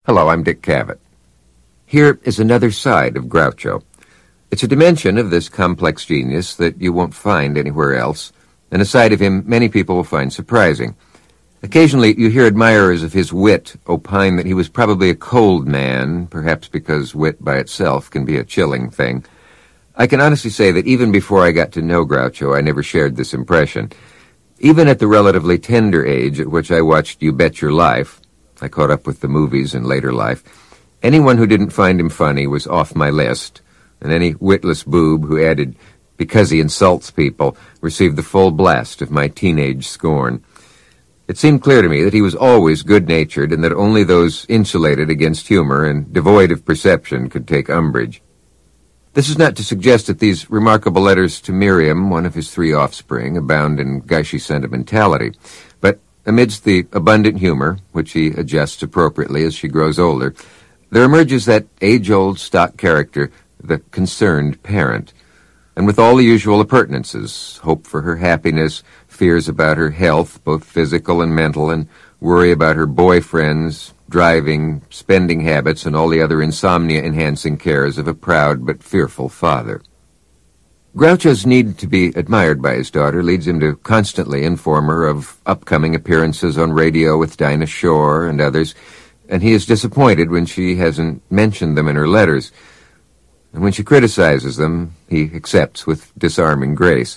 Hello, I'm Dick Cavett. Here is another side of Groucho. It's a dimension of this complex genius that you won't find anywhere else, and a side of him many people will find surprising. Occasionally, you hear admirers of his wit opine that he was probably a cold man, perhaps because wit by itself can be a chilling thing. I can honestly say that even before I got to know Groucho, I never shared this impression. Even at the relatively tender age at which I watched You Bet Your Life, I caught up with the movies in later life, anyone who didn't find him funny was off my list, and any witless boob who added, "because he insults people," received the full blast of my teenage scorn. It seemed clear to me that he was always good-natured and that only those insulated against humor and devoid of perception could take umbrage. This is not to suggest that these remarkable letters to Miriam, one of his three offspring, abound in gushy sentimentality, but amidst the abundant humor, which he adjusts appropriately as she grows older, there emerges that age-old stock character, the concerned parent, and with all the usual appurtenances, hope for her happiness, fears about her health, both physical and mental, and worry about her boyfriends, driving, spending habits, and all the other insomnia-enhancing cares of a proud but fearful father. Groucho's need to be admired by his daughter leads him to constantly inform her of upcoming appearances on radio with Dinah Shore and others, and he is disappointed when she hasn't mentioned them in her letters. And when she criticizes them, he accepts with disarming grace.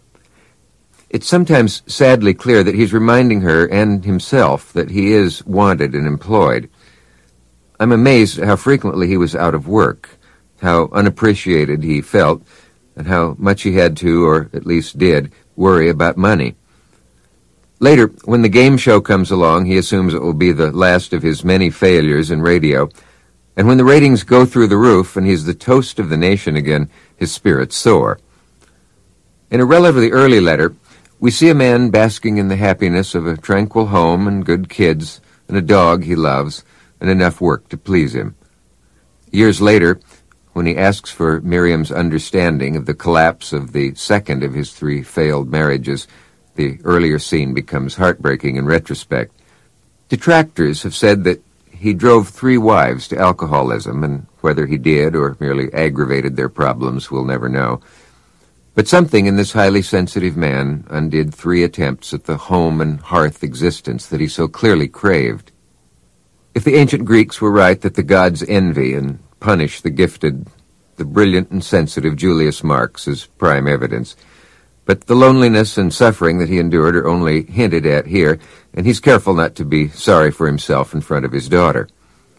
It's sometimes sadly clear that he's reminding her and himself that he is wanted and employed. I'm amazed at how frequently he was out of work, how unappreciated he felt, and how much he had to, or at least did, worry about money. Later, when the game show comes along, he assumes it will be the last of his many failures in radio, and when the ratings go through the roof and he's the toast of the nation again, his spirits soar. In a relatively early letter, we see a man basking in the happiness of a tranquil home and good kids and a dog he loves and enough work to please him. Years later, when he asks for Miriam's understanding of the collapse of the second of his three failed marriages, the earlier scene becomes heartbreaking in retrospect. Detractors have said that he drove 3 wives to alcoholism, and whether he did or merely aggravated their problems we'll never know. But something in this highly sensitive man undid 3 attempts at the home and hearth existence that he so clearly craved. If the ancient Greeks were right that the gods envy and punish the gifted, the brilliant and sensitive Julius Marx is prime evidence. But the loneliness and suffering that he endured are only hinted at here, and he's careful not to be sorry for himself in front of his daughter.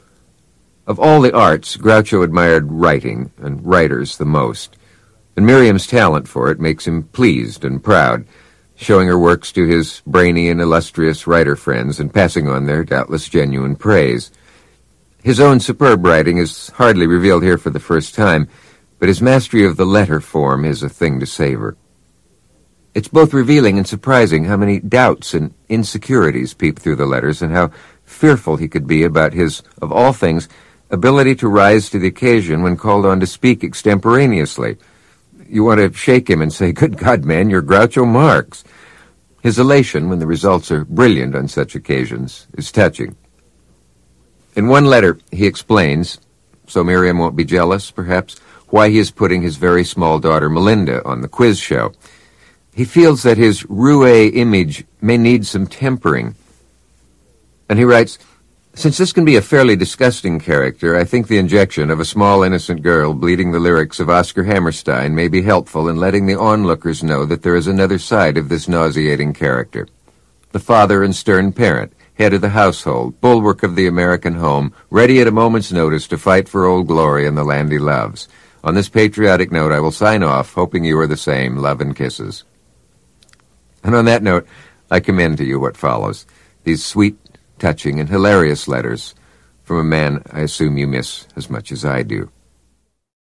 Of all the arts, Groucho admired writing, and writers the most, and Miriam's talent for it makes him pleased and proud, showing her works to his brainy and illustrious writer friends and passing on their doubtless genuine praise. His own superb writing is hardly revealed here for the first time, but his mastery of the letter form is a thing to savor. It's both revealing and surprising how many doubts and insecurities peep through the letters and how fearful he could be about his, of all things, ability to rise to the occasion when called on to speak extemporaneously. You want to shake him and say, "Good God, man, you're Groucho Marx." His elation when the results are brilliant on such occasions is touching. In one letter, he explains, so Miriam won't be jealous, perhaps, why he is putting his very small daughter Melinda on the quiz show. He feels that his roue image may need some tempering. And he writes, "Since this can be a fairly disgusting character, I think the injection of a small innocent girl bleating the lyrics of Oscar Hammerstein may be helpful in letting the onlookers know that there is another side of this nauseating character. The father and stern parent, head of the household, bulwark of the American home, ready at a moment's notice to fight for Old Glory and the land he loves. On this patriotic note, I will sign off, hoping you are the same. Love and kisses." And on that note, I commend to you what follows, these sweet, touching, and hilarious letters from a man I assume you miss as much as I do.